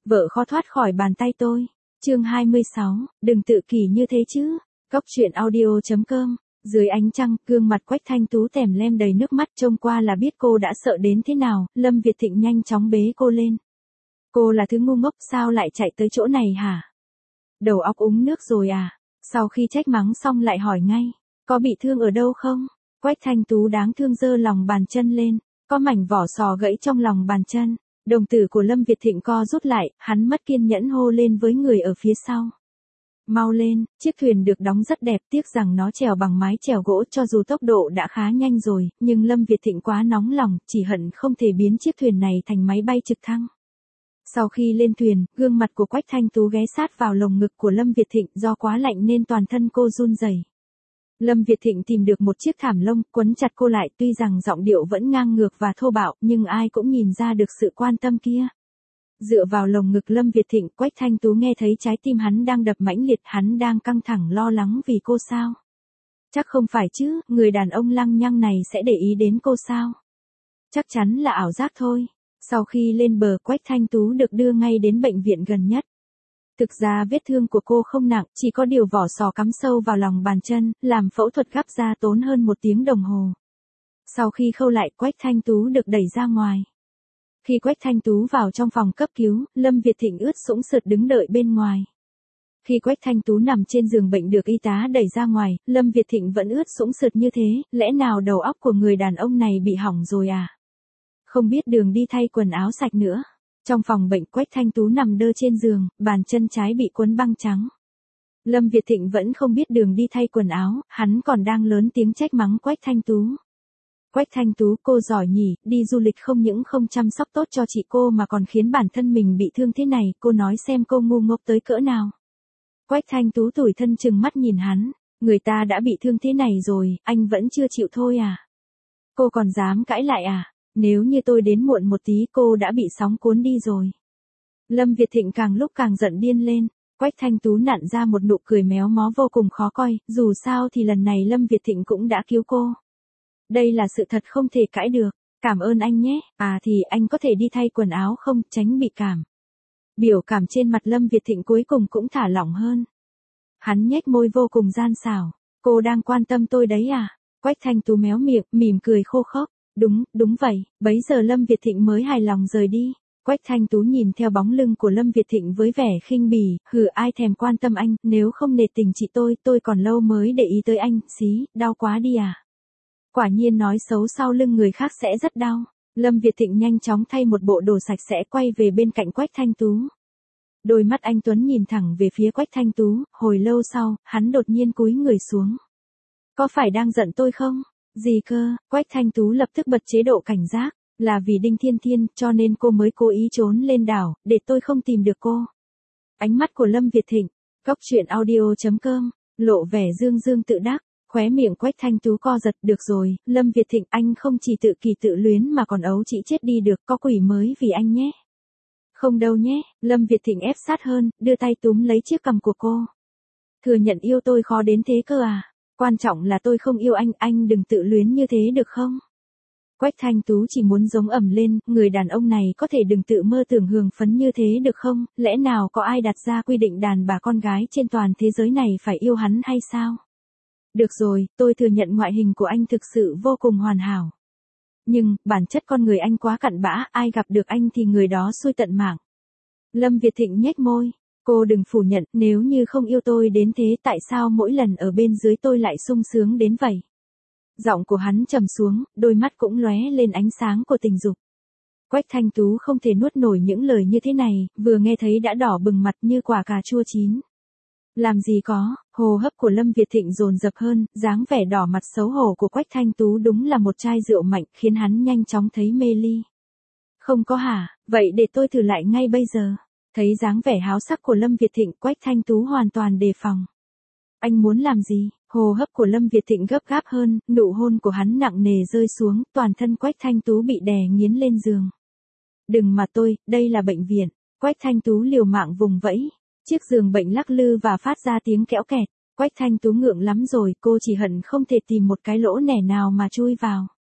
Vợ khó thoát khỏi bàn tay tôi. Chương 26, đừng tự kỷ như thế chứ. Góc truyện audio.com. Dưới ánh trăng, gương mặt Quách Thanh Tú tèm lem đầy nước mắt, trông qua là biết cô đã sợ đến thế nào. Lâm Việt Thịnh nhanh chóng bế cô lên. Cô là thứ ngu ngốc, sao lại chạy tới chỗ này hả? Đầu óc uống nước rồi à? Sau khi trách mắng xong lại hỏi ngay, có bị thương ở đâu không? Quách Thanh Tú đáng thương giơ lòng bàn chân lên, có mảnh vỏ sò gãy trong lòng bàn chân. Đồng tử của Lâm Việt Thịnh co rút lại, hắn mất kiên nhẫn hô lên với người ở phía sau. Mau lên, chiếc thuyền được đóng rất đẹp, tiếc rằng nó chèo bằng mái chèo gỗ, cho dù tốc độ đã khá nhanh rồi, nhưng Lâm Việt Thịnh quá nóng lòng, chỉ hận không thể biến chiếc thuyền này thành máy bay trực thăng. Sau khi lên thuyền, gương mặt của Quách Thanh Tú ghé sát vào lồng ngực của Lâm Việt Thịnh, do quá lạnh nên toàn thân cô run rẩy. Lâm Việt Thịnh tìm được một chiếc thảm lông, quấn chặt cô lại, tuy rằng giọng điệu vẫn ngang ngược và thô bạo, nhưng ai cũng nhìn ra được sự quan tâm kia. Dựa vào lồng ngực Lâm Việt Thịnh, Quách Thanh Tú nghe thấy trái tim hắn đang đập mãnh liệt, hắn đang căng thẳng lo lắng vì cô sao? Chắc không phải chứ, người đàn ông lăng nhăng này sẽ để ý đến cô sao? Chắc chắn là ảo giác thôi. Sau khi lên bờ, Quách Thanh Tú được đưa ngay đến bệnh viện gần nhất. Thực ra vết thương của cô không nặng, chỉ có điều vỏ sò cắm sâu vào lòng bàn chân, làm phẫu thuật gắp ra tốn hơn 1 tiếng đồng hồ. Sau khi khâu lại, Quách Thanh Tú được đẩy ra ngoài. Khi Quách Thanh Tú vào trong phòng cấp cứu, Lâm Việt Thịnh ướt sũng sượt đứng đợi bên ngoài. Khi Quách Thanh Tú nằm trên giường bệnh được y tá đẩy ra ngoài, Lâm Việt Thịnh vẫn ướt sũng sượt như thế, lẽ nào đầu óc của người đàn ông này bị hỏng rồi à? Không biết đường đi thay quần áo sạch nữa. Trong phòng bệnh, Quách Thanh Tú nằm đơ trên giường, bàn chân trái bị quấn băng trắng. Lâm Việt Thịnh vẫn không biết đường đi thay quần áo, hắn còn đang lớn tiếng trách mắng Quách Thanh Tú. Quách Thanh Tú, cô giỏi nhỉ, đi du lịch không những không chăm sóc tốt cho chị cô mà còn khiến bản thân mình bị thương thế này, cô nói xem cô ngu ngốc tới cỡ nào. Quách Thanh Tú tủi thân trừng mắt nhìn hắn, người ta đã bị thương thế này rồi, anh vẫn chưa chịu thôi à? Cô còn dám cãi lại à? Nếu như tôi đến muộn một tí cô đã bị sóng cuốn đi rồi. Lâm Việt Thịnh càng lúc càng giận điên lên. Quách Thanh Tú nặn ra một nụ cười méo mó vô cùng khó coi, dù sao thì lần này Lâm Việt Thịnh cũng đã cứu cô. Đây là sự thật không thể cãi được. Cảm ơn anh nhé, à thì anh có thể đi thay quần áo không, tránh bị cảm. Biểu cảm trên mặt Lâm Việt Thịnh cuối cùng cũng thả lỏng hơn. Hắn nhếch môi vô cùng gian xảo. Cô đang quan tâm tôi đấy à? Quách Thanh Tú méo miệng, mỉm cười khô khốc. Đúng vậy, bấy giờ Lâm Việt Thịnh mới hài lòng rời đi. Quách Thanh Tú nhìn theo bóng lưng của Lâm Việt Thịnh với vẻ khinh bỉ, ai thèm quan tâm anh, nếu không nể tình chị tôi còn lâu mới để ý tới anh, xí, đau quá đi à. Quả nhiên nói xấu sau lưng người khác sẽ rất đau. Lâm Việt Thịnh nhanh chóng thay một bộ đồ sạch sẽ quay về bên cạnh Quách Thanh Tú. Đôi mắt anh tuấn nhìn thẳng về phía Quách Thanh Tú, hồi lâu sau, hắn đột nhiên cúi người xuống. Có phải đang giận tôi không? Gì cơ? Quách Thanh Tú lập tức bật chế độ cảnh giác, là vì Đinh Thiên Thiên, cho nên cô mới cố ý trốn lên đảo, để tôi không tìm được cô. Ánh mắt của Lâm Việt Thịnh, góc truyện audio.com, lộ vẻ dương dương tự đắc, khóe miệng Quách Thanh Tú co giật, được rồi, Lâm Việt Thịnh, anh không chỉ tự kỳ tự luyến mà còn ấu trĩ chết đi được, có quỷ mới vì anh nhé. Không đâu nhé, Lâm Việt Thịnh ép sát hơn, đưa tay túm lấy chiếc cằm của cô. Thừa nhận yêu tôi khó đến thế cơ à? Quan trọng là tôi không yêu anh đừng tự luyến như thế được không? Quách Thanh Tú chỉ muốn giống ầm lên, người đàn ông này có thể đừng tự mơ tưởng hưởng phấn như thế được không? Lẽ nào có ai đặt ra quy định đàn bà con gái trên toàn thế giới này phải yêu hắn hay sao? Được rồi, tôi thừa nhận ngoại hình của anh thực sự vô cùng hoàn hảo. Nhưng, bản chất con người anh quá cặn bã, ai gặp được anh thì người đó xui tận mạng. Lâm Việt Thịnh nhếch môi. Cô đừng phủ nhận, nếu như không yêu tôi đến thế tại sao mỗi lần ở bên dưới tôi lại sung sướng đến vậy? Giọng của hắn trầm xuống, đôi mắt cũng lóe lên ánh sáng của tình dục. Quách Thanh Tú không thể nuốt nổi những lời như thế này, vừa nghe thấy đã đỏ bừng mặt như quả cà chua chín. Làm gì có, hô hấp của Lâm Việt Thịnh dồn dập hơn, dáng vẻ đỏ mặt xấu hổ của Quách Thanh Tú đúng là một chai rượu mạnh, khiến hắn nhanh chóng thấy mê ly. Không có hả, vậy để tôi thử lại ngay bây giờ. Thấy dáng vẻ háo sắc của Lâm Việt Thịnh, Quách Thanh Tú hoàn toàn đề phòng. Anh muốn làm gì? Hô hấp của Lâm Việt Thịnh gấp gáp hơn, nụ hôn của hắn nặng nề rơi xuống, toàn thân Quách Thanh Tú bị đè nghiến lên giường. Đừng mà tôi, đây là bệnh viện. Quách Thanh Tú liều mạng vùng vẫy. Chiếc giường bệnh lắc lư và phát ra tiếng kẽo kẹt. Quách Thanh Tú ngượng lắm rồi, cô chỉ hận không thể tìm một cái lỗ nẻ nào mà chui vào.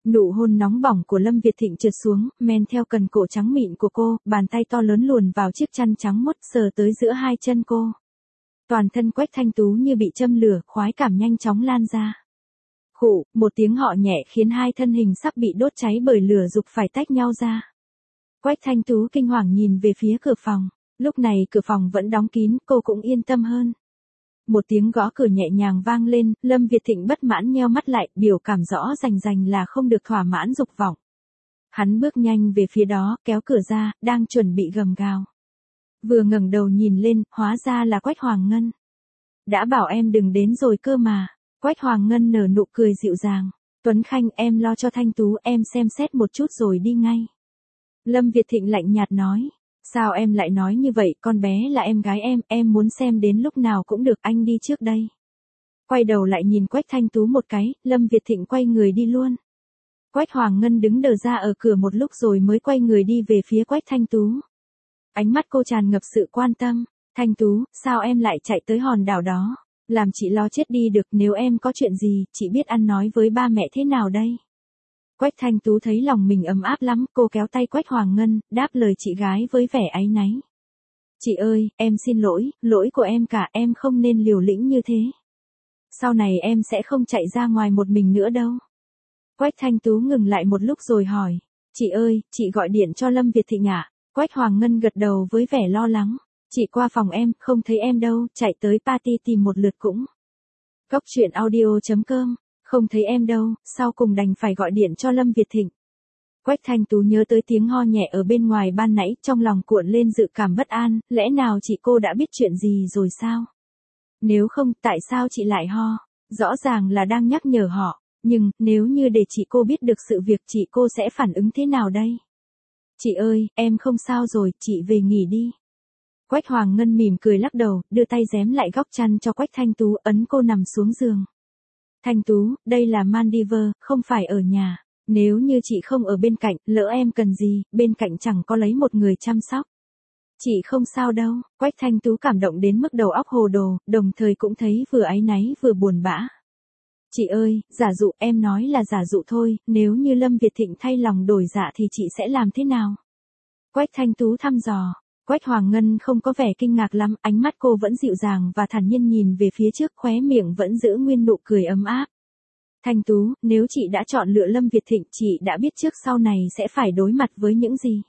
Nụ hôn nóng bỏng của Lâm Việt Thịnh trượt xuống, men theo cần cổ trắng mịn của cô, bàn tay to lớn luồn vào chiếc chăn trắng muốt sờ tới giữa hai chân cô. Toàn thân Quách Thanh Tú như bị châm lửa, khoái cảm nhanh chóng lan ra. Khụ, một tiếng họ nhẹ khiến hai thân hình sắp bị đốt cháy bởi lửa dục phải tách nhau ra. Quách Thanh Tú kinh hoàng nhìn về phía cửa phòng. Lúc này cửa phòng vẫn đóng kín, cô cũng yên tâm hơn. Một tiếng gõ cửa nhẹ nhàng vang lên, Lâm Việt Thịnh bất mãn nheo mắt lại, biểu cảm rõ rành rành là không được thỏa mãn dục vọng. Hắn bước nhanh về phía đó, kéo cửa ra, đang chuẩn bị gầm gào. Vừa ngẩng đầu nhìn lên, hóa ra là Quách Hoàng Ngân. Đã bảo em đừng đến rồi cơ mà. Quách Hoàng Ngân nở nụ cười dịu dàng. Tuấn Khanh, em lo cho Thanh Tú, em xem xét một chút rồi đi ngay. Lâm Việt Thịnh lạnh nhạt nói. Sao em lại nói như vậy, con bé là em gái em muốn xem đến lúc nào cũng được, anh đi trước đây. Quay đầu lại nhìn Quách Thanh Tú một cái, Lâm Việt Thịnh quay người đi luôn. Quách Hoàng Ngân đứng đờ ra ở cửa một lúc rồi mới quay người đi về phía Quách Thanh Tú. Ánh mắt cô tràn ngập sự quan tâm. Thanh Tú, sao em lại chạy tới hòn đảo đó? Làm chị lo chết đi được, nếu em có chuyện gì, chị biết ăn nói với ba mẹ thế nào đây? Quách Thanh Tú thấy lòng mình ấm áp lắm, cô kéo tay Quách Hoàng Ngân, đáp lời chị gái với vẻ áy náy. Chị ơi, em xin lỗi, lỗi của em cả, em không nên liều lĩnh như thế. Sau này em sẽ không chạy ra ngoài một mình nữa đâu. Quách Thanh Tú ngừng lại một lúc rồi hỏi. Chị ơi, chị gọi điện cho Lâm Việt Thịnh ạ. Quách Hoàng Ngân gật đầu với vẻ lo lắng. Chị qua phòng em, không thấy em đâu, chạy tới party tìm một lượt cũng. Góc truyện audio.com, không thấy em đâu, sau cùng đành phải gọi điện cho Lâm Việt Thịnh. Quách Thanh Tú nhớ tới tiếng ho nhẹ ở bên ngoài ban nãy, trong lòng cuộn lên dự cảm bất an, lẽ nào chị cô đã biết chuyện gì rồi sao? Nếu không, tại sao chị lại ho? Rõ ràng là đang nhắc nhở họ, nhưng, nếu như để chị cô biết được sự việc, chị cô sẽ phản ứng thế nào đây? Chị ơi, em không sao rồi, chị về nghỉ đi. Quách Hoàng Ngân mỉm cười lắc đầu, đưa tay rém lại góc chăn cho Quách Thanh Tú, ấn cô nằm xuống giường. Thanh Tú, đây là Maldives, không phải ở nhà. Nếu như chị không ở bên cạnh, lỡ em cần gì, bên cạnh chẳng có lấy một người chăm sóc. Chị không sao đâu. Quách Thanh Tú cảm động đến mức đầu óc hồ đồ, đồng thời cũng thấy vừa áy náy vừa buồn bã. Chị ơi, giả dụ, em nói là giả dụ thôi, nếu như Lâm Việt Thịnh thay lòng đổi dạ thì chị sẽ làm thế nào? Quách Thanh Tú thăm dò. Quách Hoàng Ngân không có vẻ kinh ngạc lắm, ánh mắt cô vẫn dịu dàng và thản nhiên nhìn về phía trước, khóe miệng vẫn giữ nguyên nụ cười ấm áp. Thanh Tú, nếu chị đã chọn lựa Lâm Việt Thịnh, chị đã biết trước sau này sẽ phải đối mặt với những gì.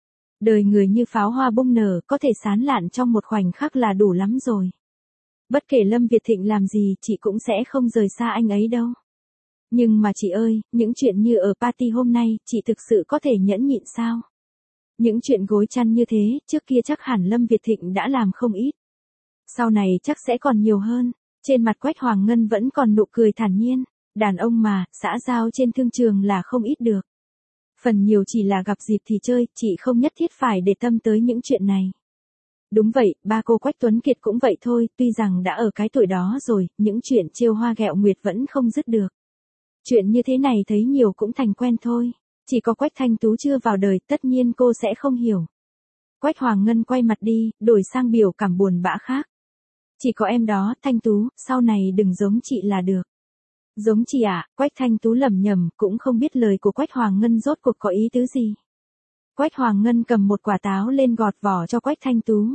Đời người như pháo hoa bung nở, có thể sán lạn trong một khoảnh khắc là đủ lắm rồi. Bất kể Lâm Việt Thịnh làm gì, chị cũng sẽ không rời xa anh ấy đâu. Nhưng mà chị ơi, những chuyện như ở party hôm nay, chị thực sự có thể nhẫn nhịn sao? Những chuyện gối chăn như thế, trước kia chắc hẳn Lâm Việt Thịnh đã làm không ít. Sau này chắc sẽ còn nhiều hơn. Trên mặt Quách Hoàng Ngân vẫn còn nụ cười thản nhiên. Đàn ông mà, xã giao trên thương trường là không ít được. Phần nhiều chỉ là gặp dịp thì chơi, chị không nhất thiết phải để tâm tới những chuyện này. Đúng vậy, ba cô Quách Tuấn Kiệt cũng vậy thôi, tuy rằng đã ở cái tuổi đó rồi, những chuyện trêu hoa ghẹo nguyệt vẫn không dứt được. Chuyện như thế này thấy nhiều cũng thành quen thôi. Chỉ có Quách Thanh Tú chưa vào đời, tất nhiên cô sẽ không hiểu. Quách Hoàng Ngân quay mặt đi, đổi sang biểu cảm buồn bã khác. Chỉ có em đó, Thanh Tú, sau này đừng giống chị là được. Giống chị à? Quách Thanh Tú lẩm nhẩm, cũng không biết lời của Quách Hoàng Ngân rốt cuộc có ý tứ gì. Quách Hoàng Ngân cầm một quả táo lên gọt vỏ cho Quách Thanh Tú.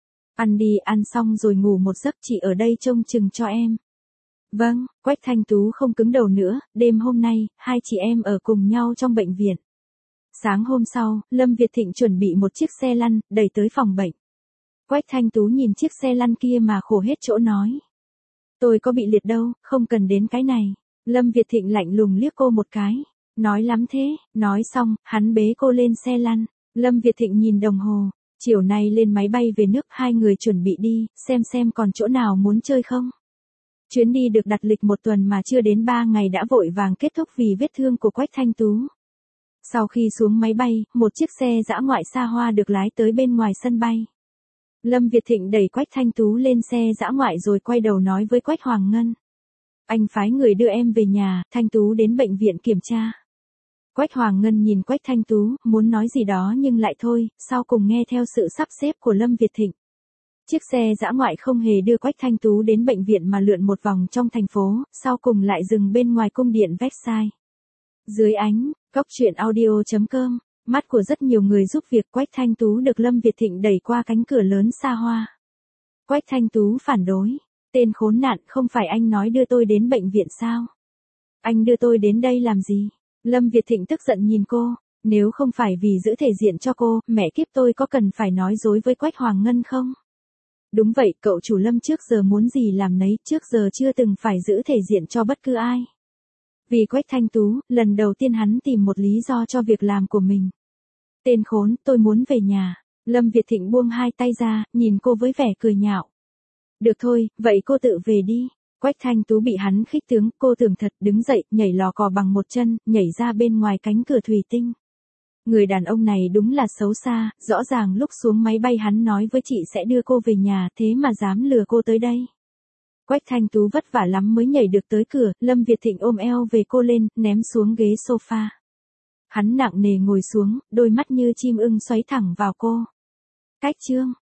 Ăn đi, ăn xong rồi ngủ một giấc, chị ở đây trông chừng cho em. Vâng, Quách Thanh Tú không cứng đầu nữa, đêm hôm nay, hai chị em ở cùng nhau trong bệnh viện. Sáng hôm sau, Lâm Việt Thịnh chuẩn bị một chiếc xe lăn, đẩy tới phòng bệnh. Quách Thanh Tú nhìn chiếc xe lăn kia mà khổ hết chỗ nói. Tôi có bị liệt đâu, không cần đến cái này. Lâm Việt Thịnh lạnh lùng liếc cô một cái. Nói lắm thế, nói xong, hắn bế cô lên xe lăn. Lâm Việt Thịnh nhìn đồng hồ. Chiều nay lên máy bay về nước, hai người chuẩn bị đi, xem còn chỗ nào muốn chơi không. Chuyến đi được đặt lịch một tuần mà chưa đến 3 ngày đã vội vàng kết thúc vì vết thương của Quách Thanh Tú. Sau khi xuống máy bay, một chiếc xe dã ngoại xa hoa được lái tới bên ngoài sân bay. Lâm Việt Thịnh đẩy Quách Thanh Tú lên xe dã ngoại rồi quay đầu nói với Quách Hoàng Ngân. Anh phái người đưa em về nhà, Thanh Tú đến bệnh viện kiểm tra. Quách Hoàng Ngân nhìn Quách Thanh Tú, muốn nói gì đó nhưng lại thôi, sau cùng nghe theo sự sắp xếp của Lâm Việt Thịnh. Chiếc xe dã ngoại không hề đưa Quách Thanh Tú đến bệnh viện mà lượn một vòng trong thành phố, sau cùng lại dừng bên ngoài cung điện Versailles. Dưới ánh, Cóc truyện audio.com, mắt của rất nhiều người giúp việc Quách Thanh Tú được Lâm Việt Thịnh đẩy qua cánh cửa lớn xa hoa. Quách Thanh Tú phản đối. Tên khốn nạn, không phải anh nói đưa tôi đến bệnh viện sao? Anh đưa tôi đến đây làm gì? Lâm Việt Thịnh tức giận nhìn cô. Nếu không phải vì giữ thể diện cho cô, mẹ kiếp tôi có cần phải nói dối với Quách Hoàng Ngân không? Đúng vậy, cậu chủ Lâm trước giờ muốn gì làm nấy, trước giờ chưa từng phải giữ thể diện cho bất cứ ai. Vì Quách Thanh Tú, lần đầu tiên hắn tìm một lý do cho việc làm của mình. Tên khốn, tôi muốn về nhà. Lâm Việt Thịnh buông hai tay ra, nhìn cô với vẻ cười nhạo. Được thôi, vậy cô tự về đi. Quách Thanh Tú bị hắn khích tướng, cô tưởng thật, đứng dậy, nhảy lò cò bằng một chân, nhảy ra bên ngoài cánh cửa thủy tinh. Người đàn ông này đúng là xấu xa, rõ ràng lúc xuống máy bay hắn nói với chị sẽ đưa cô về nhà, thế mà dám lừa cô tới đây. Quách Thanh Tú vất vả lắm mới nhảy được tới cửa, Lâm Việt Thịnh ôm eo về cô lên, ném xuống ghế sofa. Hắn nặng nề ngồi xuống, đôi mắt như chim ưng xoáy thẳng vào cô. Cách chương